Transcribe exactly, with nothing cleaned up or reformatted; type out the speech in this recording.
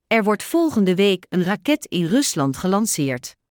Er wordt volgende week een raket in Rusland gelanceerd.